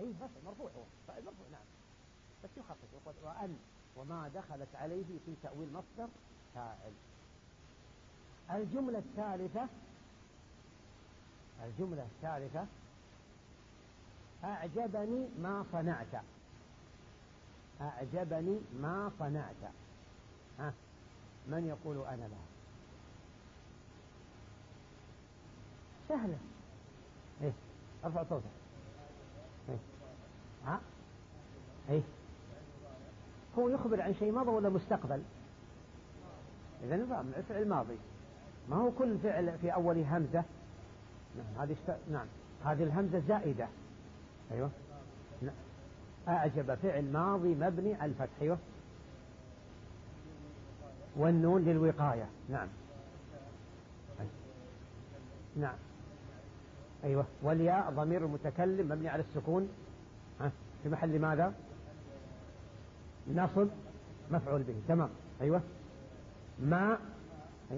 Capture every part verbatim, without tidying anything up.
إيه مرفوع، هو فاعل مرفوع نعم، بس يخفف يقول وأن وما دخلت عليه في تأويل مصدر فاعل. الجملة الثالثة الجملة الثالثة أعجبني ما صنعت. أعجبني ما صنعت. ها من يقول أنا لها؟ سهلة. إيه أرفع صوتك. إيه ها إيه هو يخبر عن شيء مضى ولا مستقبل؟ إذا نظام الفعل الماضي، ما هو كل فعل في أوله همزة. نعم هذه است... نعم هذه الهمزة زائدة. أيوة نعم. أعجب فعل ماضي مبني على الفتح. أيوة والنون للوقاية. نعم أيوة. نعم أيوة والياء ضمير المتكلم مبني على السكون. ها في محل ماذا؟ نصب مفعول به. تمام. أيوة ما أيوة.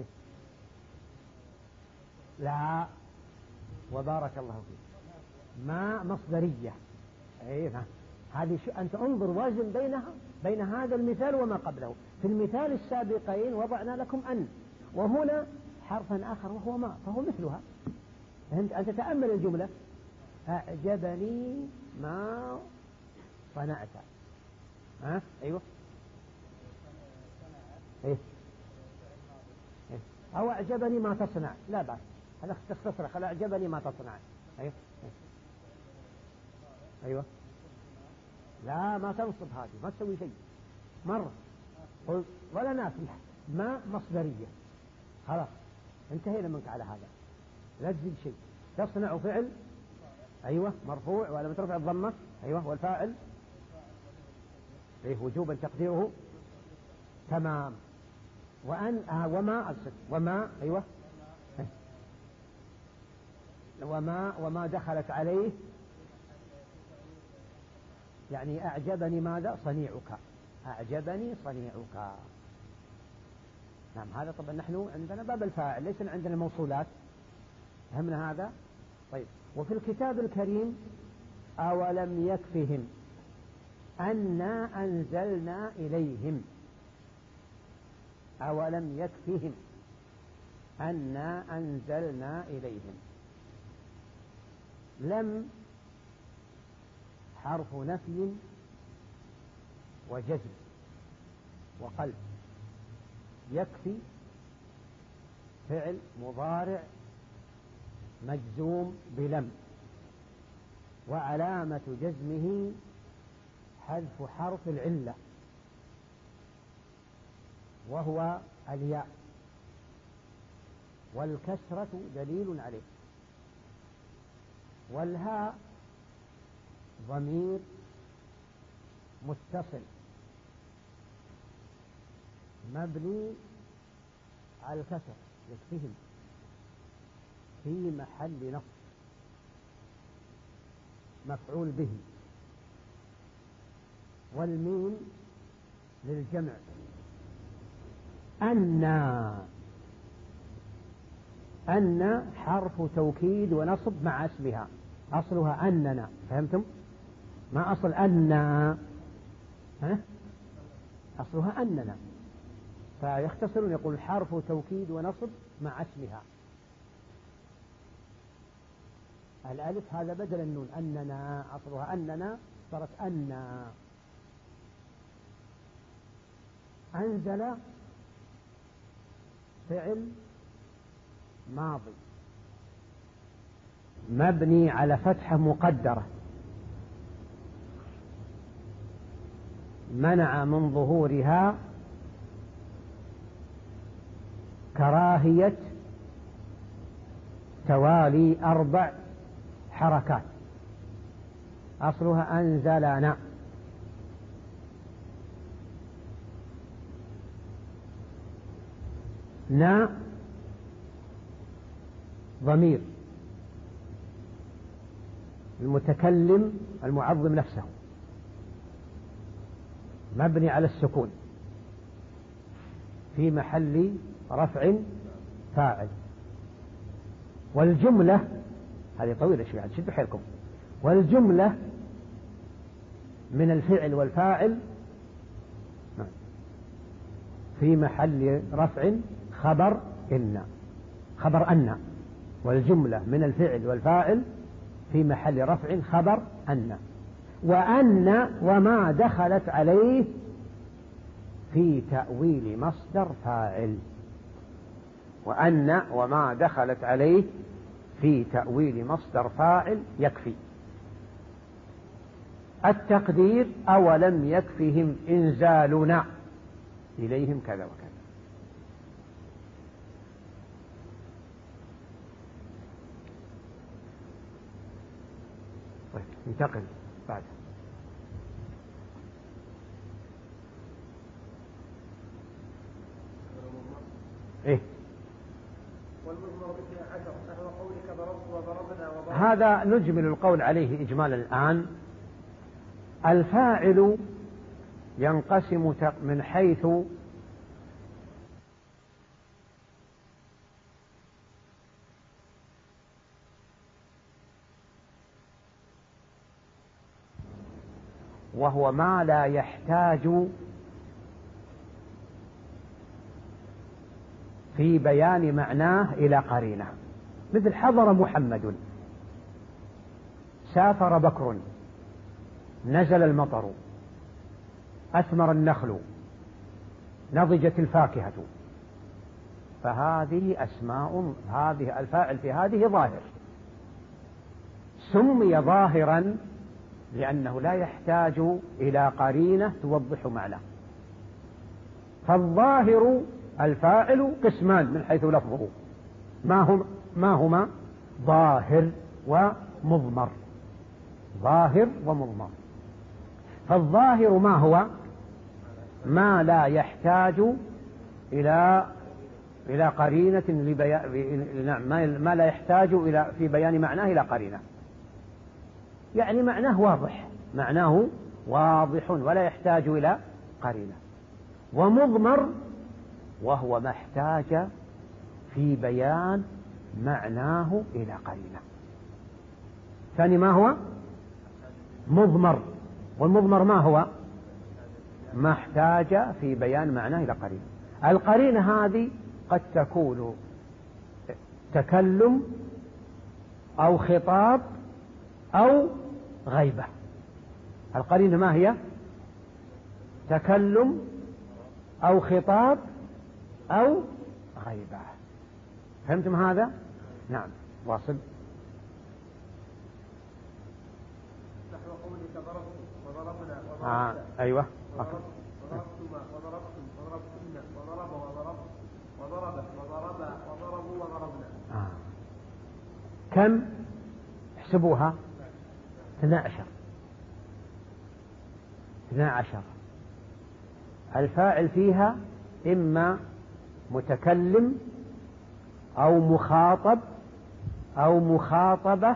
لا وبارك الله فيك. ما مصدرية. أيوة هذه شو أنت انظر وازن بينها بين هذا المثال وما قبله. في المثال السابقين وضعنا لكم أن، وهنا حرفا آخر وهو ما، فهو مثلها. أنت تأمل الجملة. أعجبني ما صنعت. ها أيوة إيه إيه أو أعجبني ما تصنع. لا بأس هذا تختصر. خل أعجبني ما تصنع. أيوة إيه. أيوة لا ما تنصب هذه، ما تسوي شيء مرة ولا نافية. ما مصدرية خلاص انتهينا منك على هذا. لا تزيد شيء. تصنع فعل أيوة مرفوع ولا مترفع الضمة. أيوة والفاعل إيه وجوبا تقديره تمام. وأن آه وما أصد وما أيوة وما وما دخلت عليه يعني أعجبني ماذا؟ صنيعك. أعجبني صنيعك. نعم هذا طبعا نحن عندنا باب الفاعل ليس عندنا موصولات. فهمنا هذا؟ طيب وفي الكتاب الكريم أولم يكفهم أنا أنزلنا إليهم. أولم يكفهم أنا أنزلنا إليهم. لم حرف نفي وجزم وقلب. يكفي فعل مضارع مجزوم بلم، وعلامة جزمه حذف حرف العلة وهو الياء، والكسرة دليل عليه، والهاء ضمير متصل مبني على الكسر يكفيهم في محل نصب مفعول به. والميم للجمع. أن أن حرف توكيد ونصب مع اسمها. أصلها أننا. فهمتم؟ ما أصل أن ها؟ أصلها أننا. فيختصرون يقول حرف توكيد ونصب مع اسمها. الألف هذا بدل النون. أننا أصلها أننا صارت أن. أنزل فعل ماضي مبني على فتحة مقدرة منع من ظهورها كراهية توالي أربع حركات. أصلها أنزلنا. نا ضمير المتكلم المعظم نفسه مبني على السكون في محل رفع فاعل. والجملة هذه طويلة شوية شدوا حيلكم. والجملة من الفعل والفاعل في محل رفع خبر إن، خبر أن، والجملة من الفعل والفاعل في محل رفع خبر أن، وأن وما دخلت عليه في تأويل مصدر فاعل، وأن وما دخلت عليه في تأويل مصدر فاعل يكفي. التقدير أولم يكفهم إنزالنا إليهم كذا وكذا. طيب انتقل بعد. إيه والمضمر اثني عشر نحو قولك ضربت وضربنا وضربنا. هذا نجمل القول عليه إجمالا الآن. الفاعل ينقسم من حيث وهو ما لا يحتاج في بيان معناه إلى قرينة، مثل حضر محمد، سافر بكر، نزل المطر، أثمر النخل، نضجت الفاكهة. فهذه أسماء، هذه الفاعل في هذه ظاهر، سمي ظاهرا لأنه لا يحتاج إلى قرينة توضح معناه. فالظاهر الفاعل قسمان من حيث لفظه، ما هم ما هما ظاهر ومضمر، ظاهر ومضمر. فالظاهر ما هو؟ ما لا يحتاج إلى إلى قرينة لبيان، نعم، ما لا يحتاج إلى في بيان معناه إلى قرينة، يعني معناه واضح، معناه واضح ولا يحتاج إلى قرينة. ومضمر وهو ما احتاج في بيان معناه إلى قرينة. ثاني ما هو؟ مضمر. والمضمر ما هو؟ ما احتاج في بيان معناه إلى قرينة. القرينة هذه قد تكون تكلم أو خطاب أو غيبة. القرينة ما هي؟ تكلم أو خطاب أو غيبة. فهمتم هذا؟ نعم، واصل. نحو قولك ضربت وضربنا وضربت. آه. أيوة. وضربتما وضربتم وضربتن وضرب وضرب وضرب وضرب وضربوا وضربنا. آه. كم؟ احسبوها. اثنا عشر. اثنا عشر. الفاعل فيها إما متكلم أو مخاطب أو مخاطبة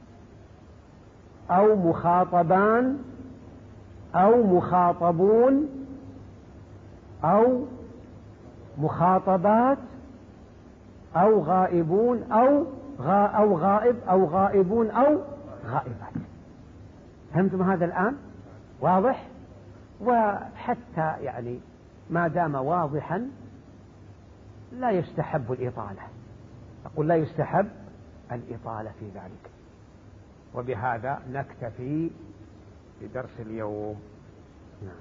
أو مخاطبان أو مخاطبون أو مخاطبات أو غائبون أو غا أو غائب أو غائبون أو غائبات. فهمتم هذا الآن؟ واضح؟ وحتى يعني ما دام واضحا لا يستحب الإطالة، أقول لا يستحب الإطالة في ذلك. وبهذا نكتفي بدرس اليوم. نعم.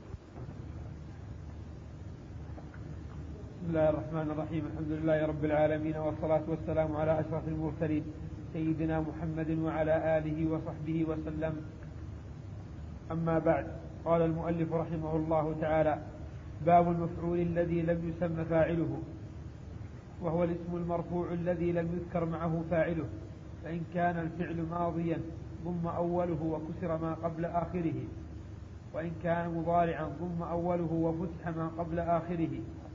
بسم الله الرحمن الرحيم. الحمد لله رب العالمين، والصلاة والسلام على أشرف المرسلين سيدنا محمد وعلى آله وصحبه وسلم. أما بعد، قال المؤلف رحمه الله تعالى: باب المفعول الذي لم يسم فاعله، وهو الاسم المرفوع الذي لم يذكر معه فاعله، فإن كان الفعل ماضيا ضم أوله وكسر ما قبل آخره، وإن كان مضارعا ضم أوله وفتح ما قبل آخره.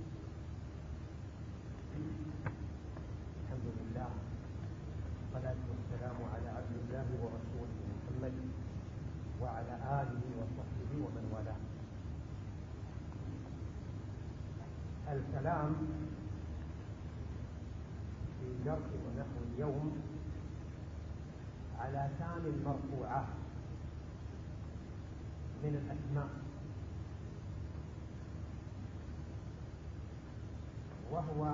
الحمد لله والصلاة والسلام على عبد الله ورسوله محمد وعلى آله وصحبه ومن والاه. الكلام في جر ونحو اليوم على ثاني المرفوعات، من الأسماء، وهو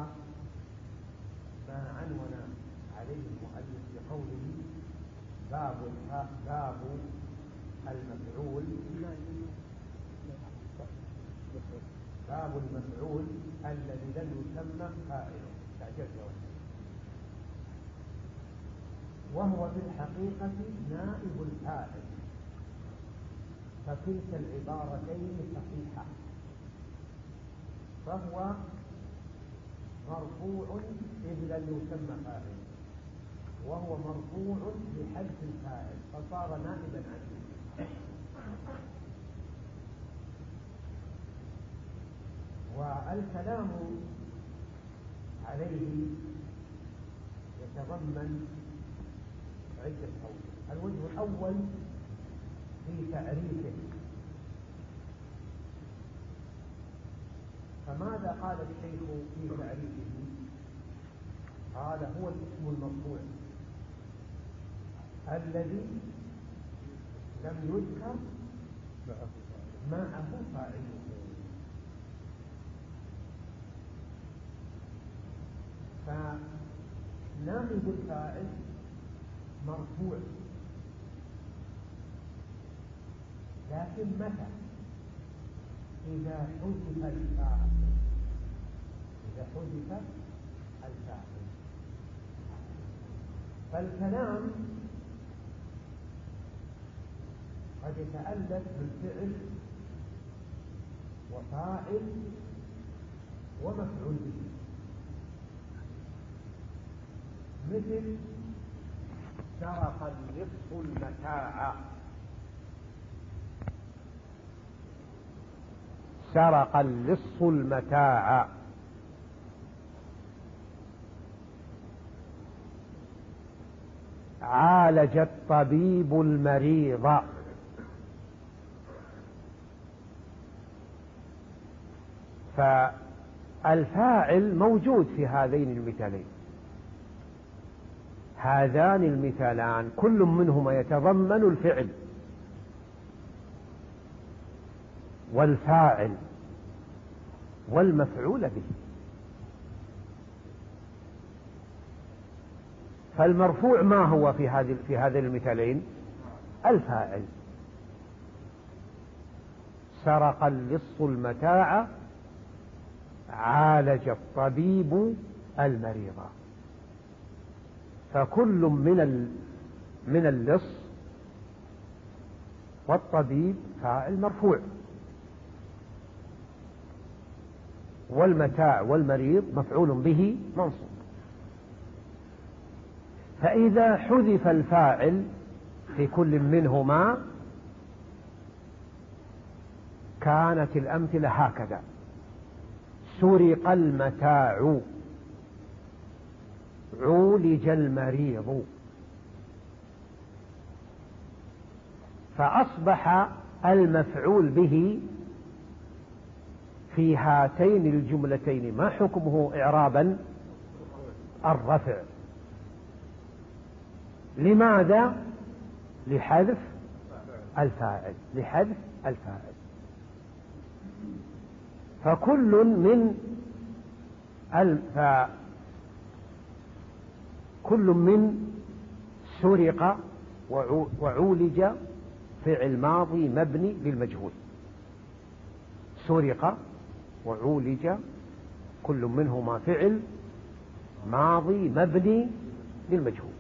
ما عنون عليه المؤلف بقوله باب باب المفعول باب المفعول الذي لم يسمى فاعله، وهو في الحقيقة نائب الفاعل، فكلتا العبارتين صحيحة، فهو مرفوع إذ لم يسمى فاعل، وهو مرفوع بحذف الفاعل فصار نائبا عنه. والكلام عليه يتضمن عدة أوجه. الوجه الأول في تعريفه، فماذا قال الشيخ في تعريفه؟ قال هو الاسم المرفوع الذي لم يذكر معه فاعله. فنائب الفاعل مرفوع، لكن متى؟ إذا حذف الفاعل إذا حذف الفاعل. فالكلام قد يتألف بالفعل وفاعل ومفعول به، مثل سرق اللص المتاع، سرق اللص المتاع. عالج الطبيب المريض. فالفاعل موجود في هذين المثالين. هذان المثالان كل منهما يتضمن الفعل والفاعل والمفعول به. فالمرفوع ما هو في هذه في هذين المثالين؟ الفاعل. سرق اللص المتاع، عالج الطبيب المريض. فكل من من اللص والطبيب فاعل مرفوع، والمتاع والمريض مفعول به منصوب. فإذا حذف الفاعل في كل منهما كانت الأمثلة هكذا: سرق المتاع، عولج المريض. فأصبح المفعول به في هاتين الجملتين ما حكمه إعرابا؟ الرفع. لماذا؟ لحذف الفاعل لحذف الفاعل. فكل من الف كل من سرق وعولج فعل ماضي مبني للمجهول. سرق وعولج كل منهما فعل ماضي مبني للمجهول.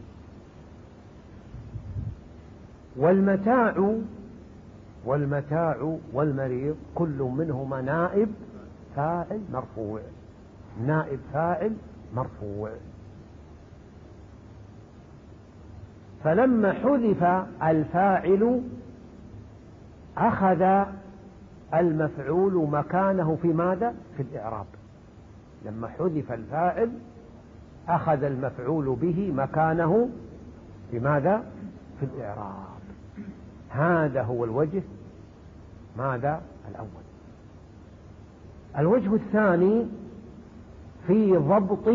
والمتاع والمتاع والمريض كل منهما نائب فاعل مرفوع، نائب فاعل مرفوع. فلما حذف الفاعل أخذ المفعول مكانه في ماذا؟ في الإعراب. لما حذف الفاعل أخذ المفعول به مكانه في ماذا؟ في الإعراب. هذا هو الوجه ماذا؟ الأول. الوجه الثاني في ضبط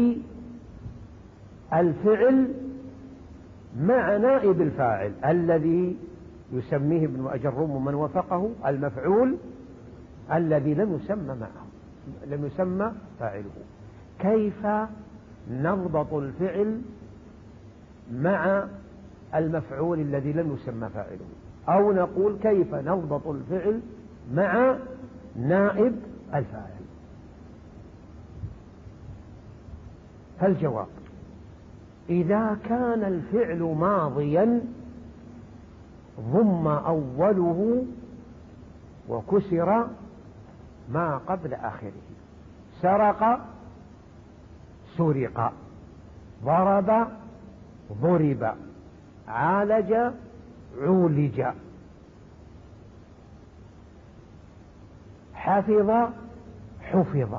الفعل مع نائب الفاعل الذي يسميه ابن أجروم ومن وفقه المفعول الذي لم يسمى معه، لم يسمى فاعله. كيف نضبط الفعل مع المفعول الذي لم يسمى فاعله؟ أو نقول كيف نضبط الفعل مع نائب الفاعل؟ فالجواب: إذا كان الفعل ماضيا ضم أوله وكسر ما قبل آخره. سرق سرق، ضرب ضرب، عالج عولج، حفظ حفظ.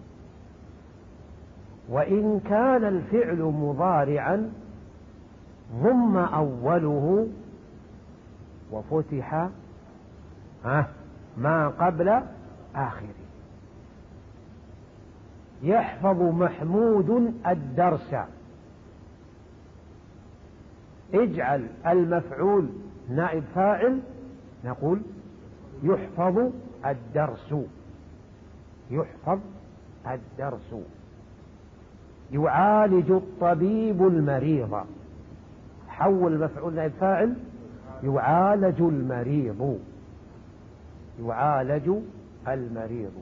وإن كان الفعل مضارعا ضم أوله وفتح ما قبل آخره. يحفظ محمود الدرس، اجعل المفعول نائب فاعل، نقول يحفظ الدرس، يحفظ الدرس. يعالج الطبيب المريض، حول مفعول نائب فاعل، يعالج المريض، يعالج المريض.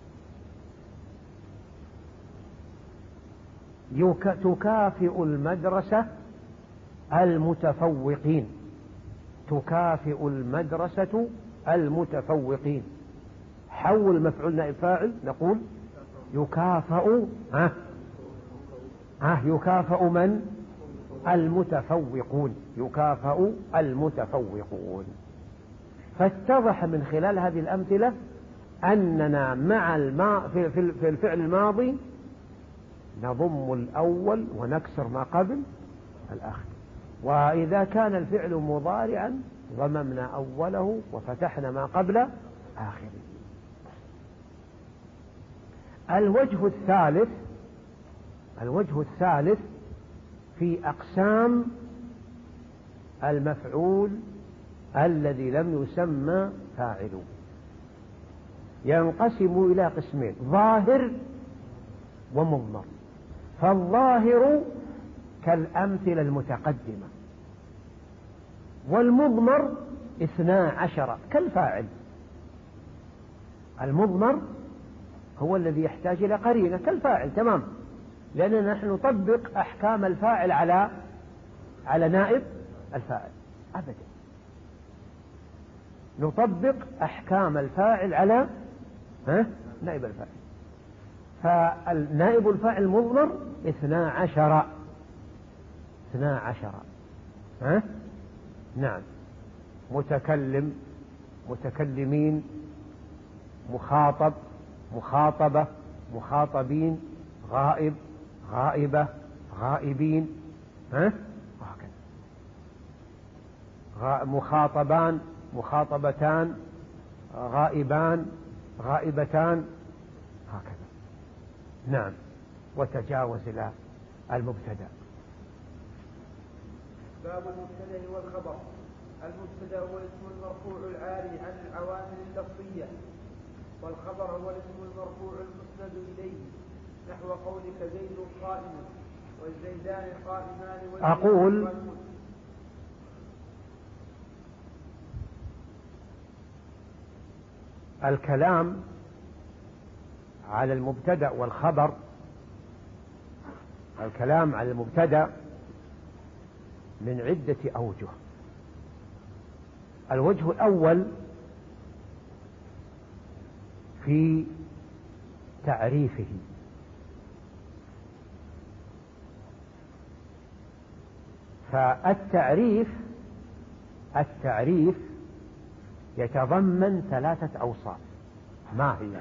يك... تكافئ المدرسة المتفوقين، تكافئ المدرسة المتفوقين. حول مفعول نائب فاعل، نقول يكافئ ها ها يكافئ من؟ المتفوقون، يكافئ المتفوقون. فاتضح من خلال هذه الأمثلة أننا مع الما في الفعل الماضي نضم الأول ونكسر ما قبل الآخر، وإذا كان الفعل مضارعا ضممنا أوله وفتحنا ما قبل آخره. الوجه الثالث، الوجه الثالث في أقسام المفعول الذي لم يسمى فاعله، ينقسم إلى قسمين: ظاهر ومضمر. فالظاهر كالأمثلة المتقدمة، والمضمر اثنا عشر كالفاعل. المضمر هو الذي يحتاج إلى قرينة كالفاعل تمام، لأننا نحن نطبق أحكام الفاعل على على نائب الفاعل أبدا، نطبق أحكام الفاعل على ها نائب الفاعل. فالنائب الفاعل المضمر اثنا عشر، اثنا عشر ها نعم: متكلم، متكلمين، مخاطب، مخاطبة، مخاطبين، غائب، غائبة، غائبين، ها وهكذا. مخاطبان، مخاطبتان، غائبان، غائبتان، هكذا. نعم. وتجاوز إلى المبتدأ. باب المبتدأ والخبر. المبتدأ هو الاسم المرفوع العاري عن العوامل اللفظية، والخبر هو الاسم المرفوع المسند إليه، نحو قولك زيد قائم والزيدان قائمان. أقول الكلام على المبتدأ والخبر، الكلام على المبتدأ من عدة أوجه. الوجه الأول في تعريفه، فالتعريف التعريف يتضمن ثلاثة أوصاف. ما هي؟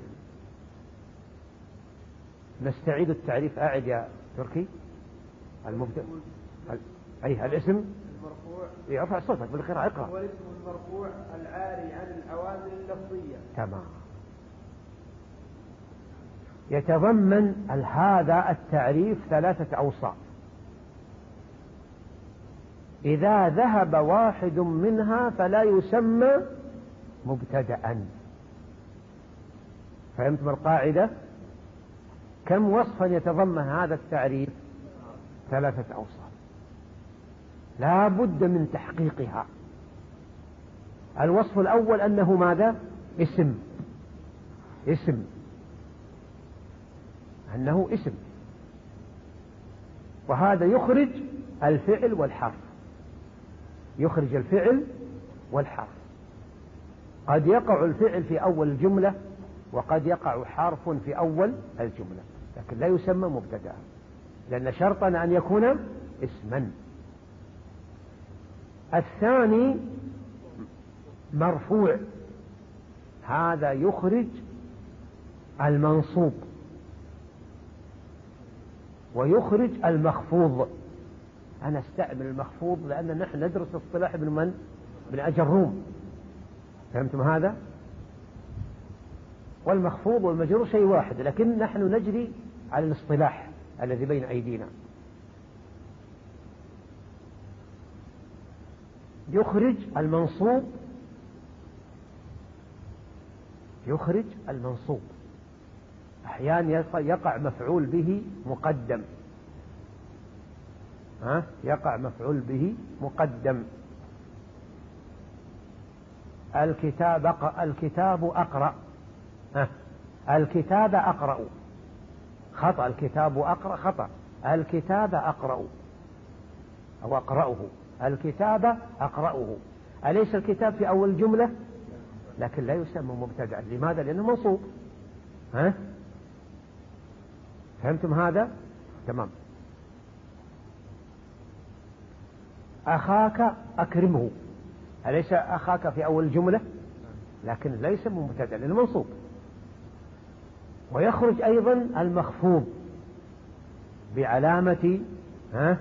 نستعيد التعريف. أعد يا تركي. المبتدأ أي الاسم المرفوع. ارفع صوتك بالقراءة، اقرأ. هو الاسم المرفوع العاري عن العوامل اللفظية. تمام. يتضمن هذا التعريف ثلاثة أوصاف. إذا ذهب واحد منها فلا يسمى مبتدأ. فهمتم القاعدة؟ كم وصفا يتضمن هذا التعريف؟ ثلاثة أوصاف لا بد من تحقيقها. الوصف الأول أنه ماذا؟ اسم. اسم أنه اسم، وهذا يخرج الفعل والحرف. يخرج الفعل والحرف. قد يقع الفعل في أول الجملة وقد يقع حرف في أول الجملة، لكن لا يسمى مبتدأ، لأن شرطنا أن يكون اسما. الثاني مرفوع، هذا يخرج المنصوب ويخرج المخفوض. أنا استعمل المخفوض لأن نحن ندرس اصطلاح ابن من؟ ابن أجروم. فهمتم هذا؟ والمخفوض والمجرور شيء واحد، لكن نحن نجري على الاصطلاح الذي بين أيدينا. يخرج المنصوب، يخرج المنصوب. أحيانا يقع مفعول به مقدم، ها؟ يقع مفعول به مقدم. الكتاب الكتاب أقرأ، ها؟ الكتاب أقرأ خطأ. الكتاب أقرأ خطأ. الكتاب أقرأ أو أقرأه. الكتاب أقرأه. أليس الكتاب في أول جملة؟ لكن لا يسمى مبتدأ. لماذا؟ لأنه منصوب. ها؟ فهمتم هذا؟ تمام. أخاك أكرمه. أليس أخاك في أول جملة؟ لكن لا يسمى مبتدأ لأنه منصوب. ويخرج أيضا المخفوض بعلامة، ها؟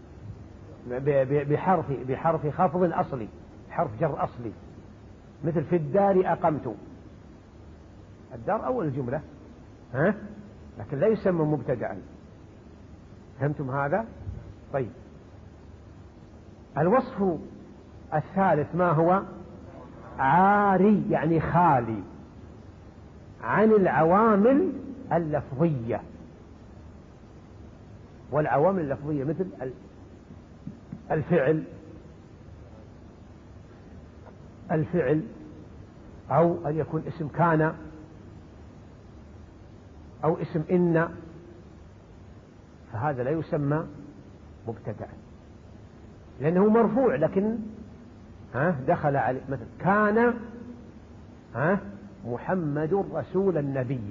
بحرف بحرف خفض أصلي، حرف جر أصلي، مثل في الدار أقمت. الدار أول الجملة، ها؟ لكن لا يسمى مبتدأ. فهمتم هذا؟ طيب، الوصف الثالث ما هو؟ عاري، يعني خالي عن العوامل اللفظية. والعوامل اللفظية مثل الفعل الفعل أو أن يكون اسم كان أو اسم إن، فهذا لا يسمى مبتدأ لأنه مرفوع. لكن ها دخل عليه مثل كان، ها محمد رسول النبي،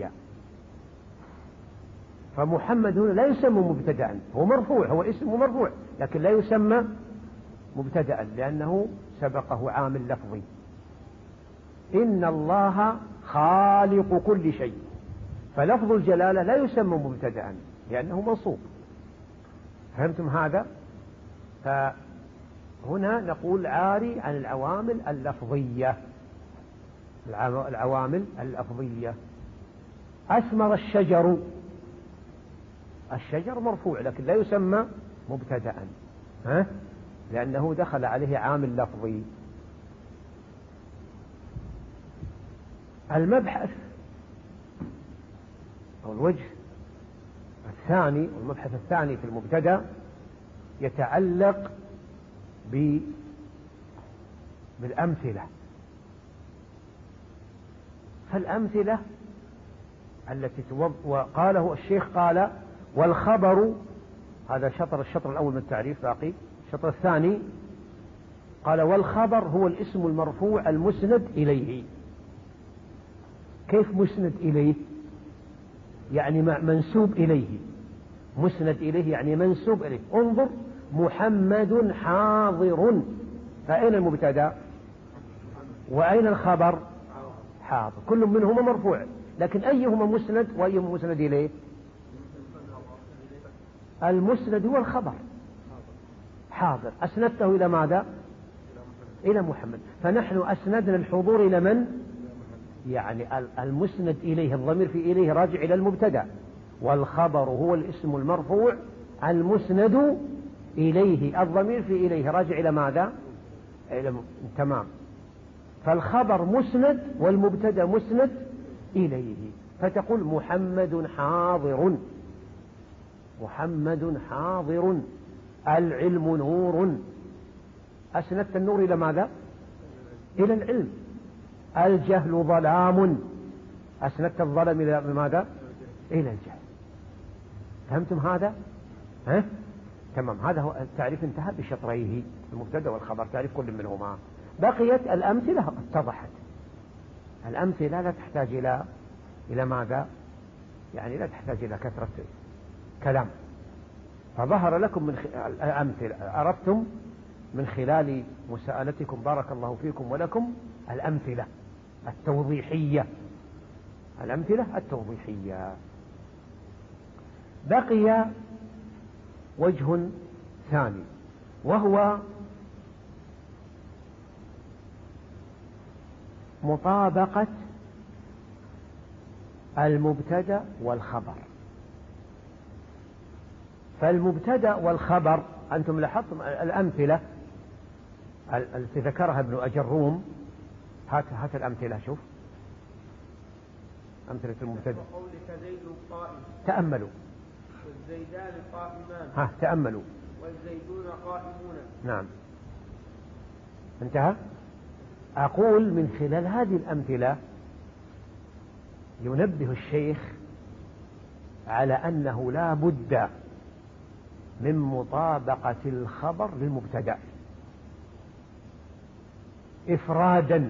فمحمد هنا لا يسمى مبتدأ، هو مرفوع، هو اسم مرفوع، لكن لا يسمى مبتدأ لأنه سبقه عامل لفظي. إن الله خالق كل شيء، فلفظ الجلالة لا يسمى مبتدأ لأنه منصوب. فهمتم هذا؟ فهنا نقول عاري عن العوامل اللفظية. العوامل اللفظية. أثمر الشجر، الشجر مرفوع لكن لا يسمى مبتدأ، ها؟ لأنه دخل عليه عامل لفظي. المبحث أو الوجه الثاني والمبحث الثاني في المبتدأ يتعلق بالأمثلة. فالأمثلة التي توض... وقاله الشيخ قال والخبر، هذا شطر الشطر الأول من التعريف، باقي الشطر الثاني قال والخبر هو الاسم المرفوع المسند إليه. كيف مسند إليه؟ يعني منسوب إليه. مسند إليه يعني منسوب إليه. انظر، محمد حاضر، فأين المبتدأ وأين الخبر؟ حاضر. كل منهما مرفوع، لكن أيهما مسند وأيهما مسند إليه؟ المسند هو الخبر حاضر. أسندته إلى ماذا؟ إلى محمد. فنحن أسندنا الحضور إلى من؟ يعني المسند إليه، الضمير في إليه راجع إلى المبتدأ، والخبر هو الاسم المرفوع المسند إليه، الضمير في إليه راجع إلى ماذا؟ إلى م... تمام. فالخبر مسند والمبتدأ مسند إليه، فتقول محمد حاضر، محمد حاضر، العلم نور. أسندت النور إلى ماذا؟ إلى العلم. الجهل ظلام، أسندت الظلم إلى ماذا؟ إلى الجهل. فهمتم هذا؟ ها؟ تمام. هذا هو التعريف، انتهى بشطريه، المبتدأ والخبر، تعريف كل منهما. بقيت الأمثلة اتضحت. الأمثلة لا تحتاج إلى إلى ماذا؟ يعني لا تحتاج إلى كثرة كلام، فظهر لكم من الأمثلة، عرفتم من خلال مساءلتكم بارك الله فيكم ولكم الأمثلة التوضيحية، الأمثلة التوضيحية. بقي وجه ثاني، وهو مطابقة المبتدأ والخبر. فالمبتدأ والخبر أنتم لاحظتم الأمثلة التي ذكرها ابن أجروم. هات هات الأمثلة، شوف أمثلة المبتدأ. وقولك زيد قائم، تأملوا. والزيدان قائمان. ها تأملوا. والزيدون قائمون. نعم، انتهى. أقول من خلال هذه الأمثلة ينبه الشيخ على أنه لا بد من مطابقة الخبر للمبتدأ إفرادا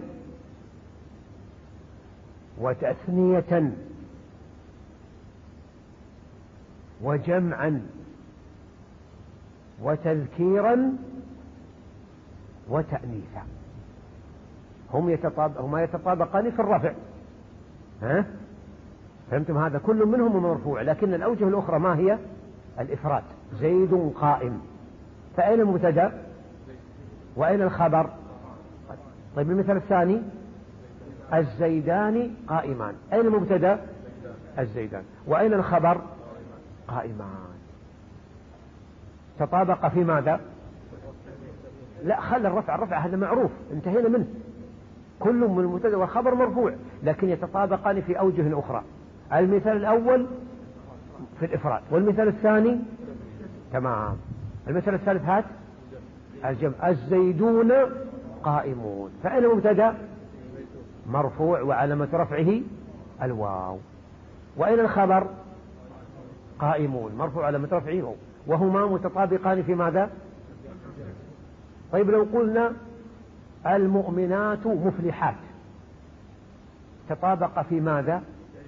وتثنية وجمعا وتذكيرا وتأنيثا. هم يتطابق هما يتطابقان في الرفع، ها؟ فهمتم هذا؟ كل منهم مرفوع، لكن الأوجه الأخرى ما هي؟ الإفراد. زيد قائم، فأين المبتدأ وأين الخبر؟ طيب المثال الثاني الزيدان قائمان، أين المبتدأ؟ الزيدان. وأين الخبر؟ قائمان. تطابق في ماذا؟ لا، خل الرفع، الرفع هذا معروف انتهينا منه، كل من المبتدأ والخبر مرفوع، لكن يتطابقان في أوجه أخرى. المثال الأول في الإفراد، والمثال الثاني تمام. المثال الثالث هات الجمع. الزيدون قائمون، فأين المبتدأ؟ مرفوع وعلامة رفعه الواو. وأين الخبر؟ قائمون، مرفوع علامة رفعه، وهما متطابقان في ماذا؟ طيب لو قلنا المؤمنات مفلحات، تطابق في ماذا؟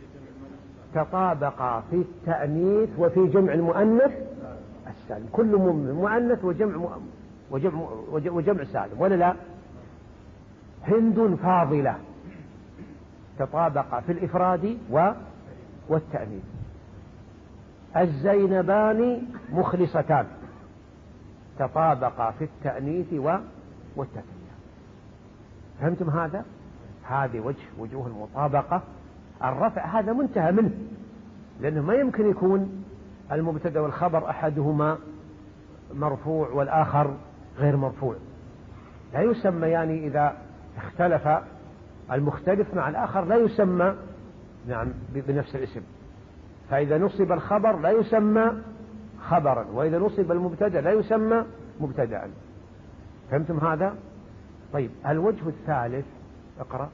تطابق في التأنيث وفي جمع المؤنث السالم، كل مؤمن مؤنث وجمع وجمع وجمع سالم، ولا لا؟ هند فاضلة، تطابق في الإفراد والتأنيث. الزينبان مخلصتان، تطابق في التأنيث والتثنية. فهمتم هذا؟ هذه وجه وجوه المطابقة. الرفع هذا منتهى منه، لأنه ما يمكن يكون المبتدأ والخبر أحدهما مرفوع والآخر غير مرفوع، لا يسمى، يعني إذا اختلف المختلف مع الآخر لا يسمى نعم بنفس الاسم. فإذا نصب الخبر لا يسمى خبرا، وإذا نصب المبتدأ لا يسمى مبتدأ. فهمتم هذا؟ طيب الوجه الثالث، اقرأ.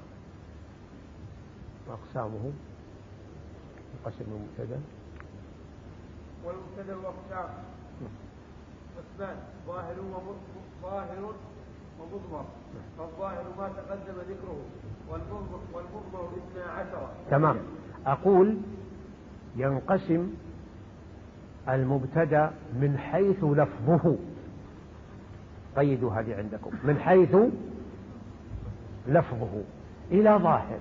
أقسامه قسم المبتدأ. والمبتدأ أقسام قسمان، ظاهر وظاهر ومضمر. فالظاهر ما تقدم ذكره، والمضمر والمضمر اثنا عشر. تمام. أقول ينقسم المبتدأ من حيث لفظه، قيدوا هذه عندكم، من حيث لفظه إلى ظاهر،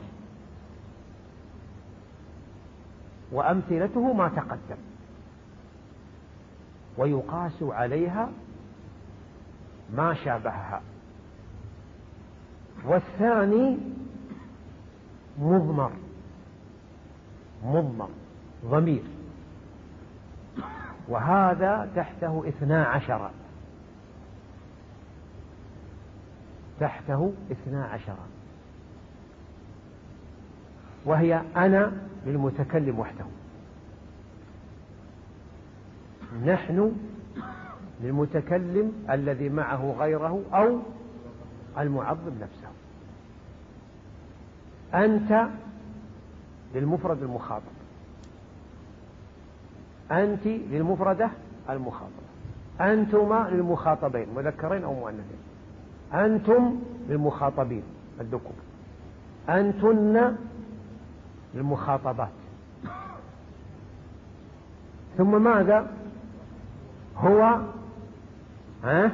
وأمثلته ما تقدم، ويقاس عليها ما شابهها. والثاني مضمر، مضمر ضمير، وهذا تحته اثنا عشر تحته اثنا عشر، وهي أنا للمتكلم وحده، نحن للمتكلم الذي معه غيره أو المعظم نفسه، أنت للمفرد المخاطب، أنت للمفردة المخاطبة، أنتما للمخاطبين مذكرين أو مؤنثين، أنتم للمخاطبين الذكور، أنتن للمخاطبات. ثم ماذا؟ هو ها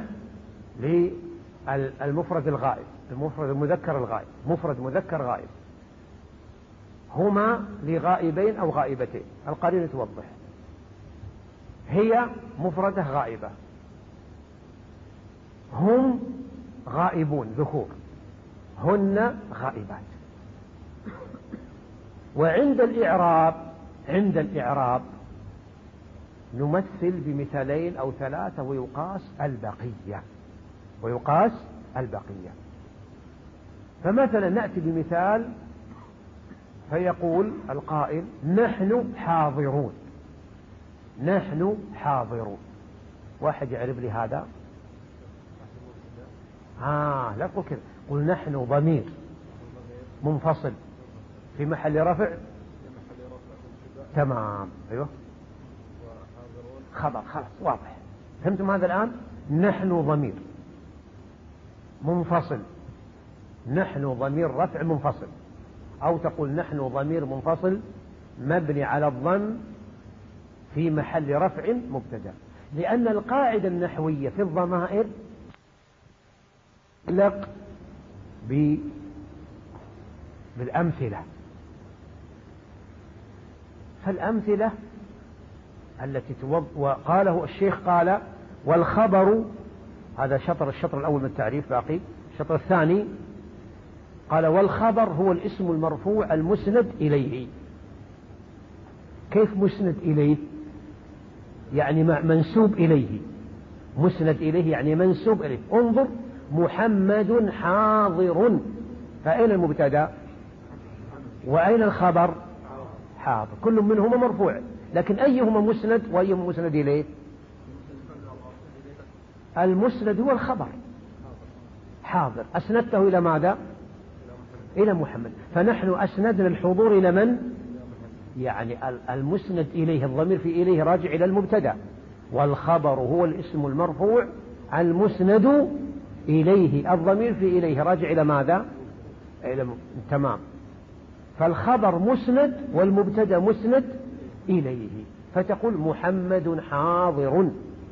للمفرد الغائب، المفرد المذكر الغائب، مفرد مذكر غائب، هما لغائبين أو غائبتين، القرينة توضح. هي مفردة غائبة، هم غائبون ذكور، هن غائبات. وعند الإعراب، عند الإعراب نمثل بمثالين أو ثلاثة ويقاس البقية، ويقاس البقية. فمثلا نأتي بمثال فيقول القائل نحن حاضرون، نحن حاضرون. واحد يعرف لي هذا؟ آه لا تقول كذا، قل نحن ضمير منفصل في محل رفع، تمام، أيوه خبر، خلاص واضح. فهمتم هذا الآن؟ نحن ضمير منفصل، نحن ضمير رفع منفصل، أو تقول نحن ضمير منفصل مبني على الضم في محل رفع مبتدأ، لأن القاعدة النحوية في الضمائر لق بالأمثلة. فالأمثلة التي توض... وقاله الشيخ قال والخبر، هذا شطر الشطر الأول من التعريف، باقي الشطر الثاني قال والخبر هو الاسم المرفوع المسند إليه. كيف مسند إليه؟ يعني منسوب إليه، مسند إليه يعني منسوب إليه. انظر محمد حاضر، فأين المبتدأ وأين الخبر؟ حاضر، كل منهما مرفوع، لكن أيهما مسند وأيهما مسند إليه؟ المسند هو الخبر حاضر، أسندته إلى ماذا؟ إلى محمد. فنحن أسندنا الحضور إلى من؟ يعني المسند إليه، الضمير في إليه راجع إلى المبتدأ، والخبر هو الاسم المرفوع المسند إليه، الضمير في إليه راجع إلى ماذا؟ إلى م... تمام. فالخبر مسند والمبتدأ مسند إليه، فتقول محمد حاضر،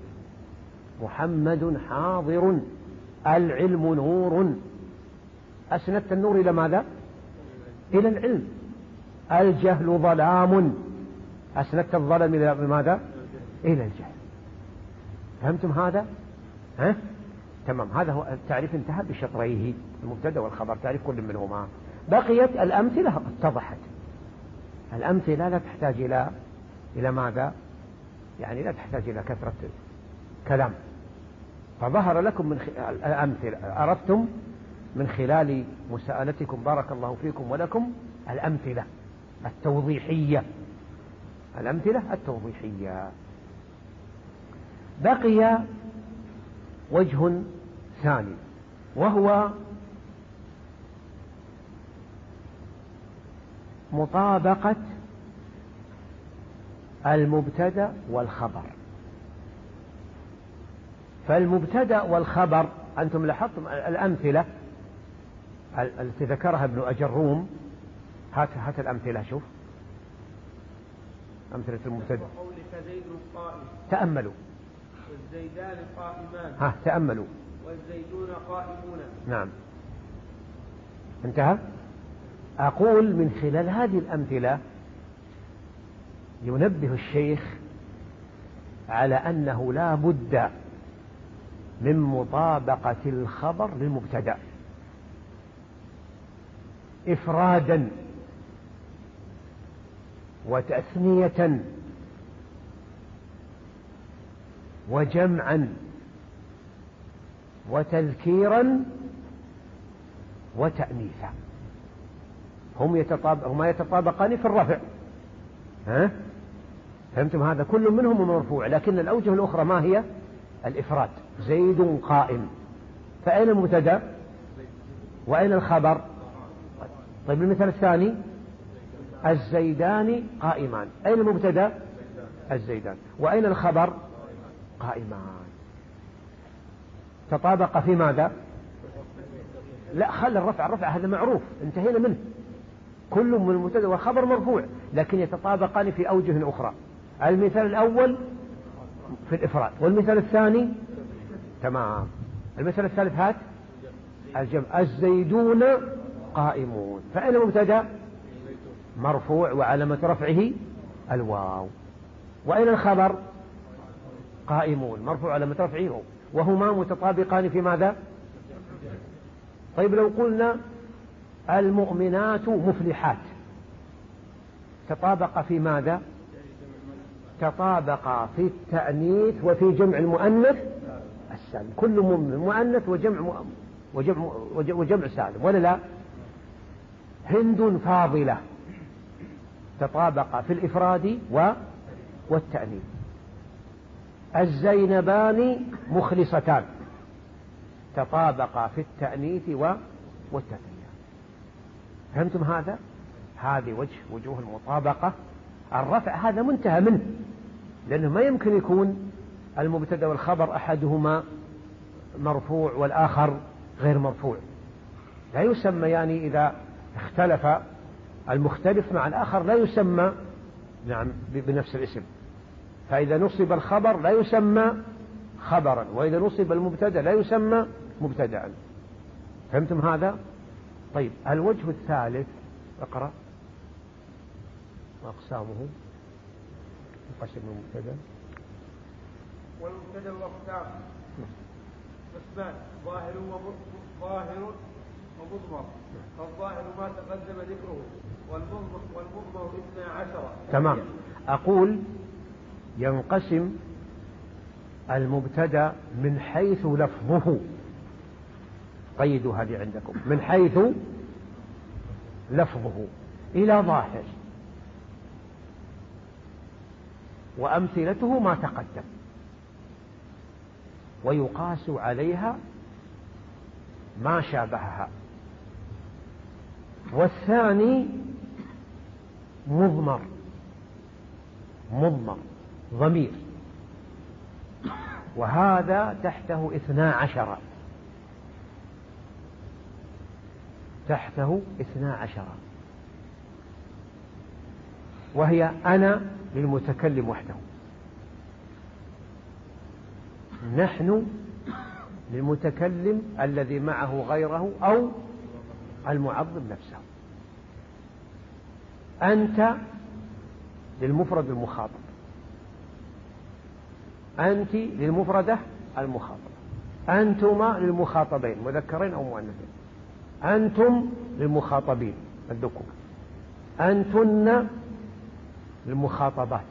محمد حاضر، العلم نور، أسندت النور إلى ماذا؟ إلى العلم. الجهل ظلام، أسندت الظلم إلى ماذا؟ إلى الجهل. فهمتم هذا؟ ها؟ تمام. هذا هو التعريف، انتهى بشطريه المبتدأ والخبر، تعريف كل منهما. بقيت الأمثلة اتضحت. الأمثلة لا تحتاج إلى إلى ماذا؟ يعني لا تحتاج إلى كثرة كلام، فظهر لكم من الأمثلة، عرفتم من خلال مساءلتكم بارك الله فيكم ولكم الأمثلة التوضيحية، الأمثلة التوضيحية. بقي وجه ثاني، وهو مطابقة المبتدأ والخبر. فالمبتدأ والخبر أنتم لاحظتم الأمثلة التي ذكرها ابن أجروم، هات هات الأمثلة، شوف أمثلة المبتدأ. وقولك زيد قائم، تأملوا، والزيدان قائمان، ها تأملوا، والزيدون قائمون. نعم انتهى. أقول من خلال هذه الأمثلة ينبه الشيخ على أنه لا بد من مطابقة الخبر للمبتدأ إفرادا وتثنية وجمعا وتذكيرا وتأنيثا. هم يتطابق هما يتطابقان في الرفع. ها؟ فهمتم؟ هذا كل منهم مرفوع، لكن الأوجه الأخرى ما هي؟ الإفراد. زيد قائم، فأين المبتدأ وأين الخبر؟ طيب المثال الثاني الزيدان قائمان، أين المبتدأ؟ الزيدان، وأين الخبر؟ قائمان. تطابق في ماذا؟ لا، خل الرفع، الرفع هذا معروف انتهينا منه، كل من المبتدأ والخبر مرفوع، لكن يتطابقان في أوجه أخرى. المثال الأول في الإفراد، والمثال الثاني تمام. المثال الثالث هات الجمع، الزيدون قائمون، فأين المبتدأ؟ مرفوع وعلامة رفعه الواو، وأين الخبر؟ قائمون، مرفوع علامة رفعه هو، وهما متطابقان في ماذا؟ طيب لو قلنا المؤمنات مفلحات، تطابق في ماذا؟ تطابق في التأنيث وفي جمع المؤنث السالم، كل مؤمن مؤنث وجمع وجمع وجمع سالم، ولا لا؟ هند فاضلة تطابق في الإفراد والتأنيث. الزينبان مخلصتان تطابق في التأنيث والتثنية. فهمتم هذا؟ هذه وجه وجوه المطابقة. الرفع هذا منتهى منه، لأنه ما يمكن يكون المبتدأ والخبر أحدهما مرفوع والآخر غير مرفوع، لا يسمى، يعني إذا اختلف المختلف مع الآخر لا يسمى نعم بنفس الاسم. فإذا نصب الخبر لا يسمى خبرا، وإذا نصب المبتدأ لا يسمى مبتدأ. فهمتم هذا؟ طيب الوجه الثالث، اقرأ. أقسامه قسم المبتدأ. والمبتدأ أقسام قسمان، ظاهر وظاهر ومضمر. فالظاهر ما تقدم ذكره، والمضمر والمضمر اثنا عشر. تمام. أقول ينقسم المبتدأ من حيث لفظه، قيدوا هذه عندكم، من حيث لفظه إلى ظاهر، وأمثلته ما تقدم، ويقاس عليها ما شابهها. والثاني مضمر، مضمر ضمير، وهذا تحته اثنا عشر، تحته اثنا عشر، وهي أنا للمتكلم وحده، نحن للمتكلم الذي معه غيره أو المعظم نفسه، أنت للمفرد المخاطب، أنت للمفردة المخاطبة، أنتما للمخاطبين مذكرين أو مؤنثين، أنتم للمخاطبين الذكور، أنتن للمخاطبات.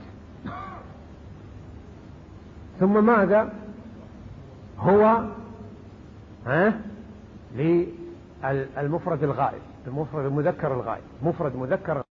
ثم ماذا؟ هو ها للمفرد الغائب، المفرد المذكر الغائب، مفرد مذكر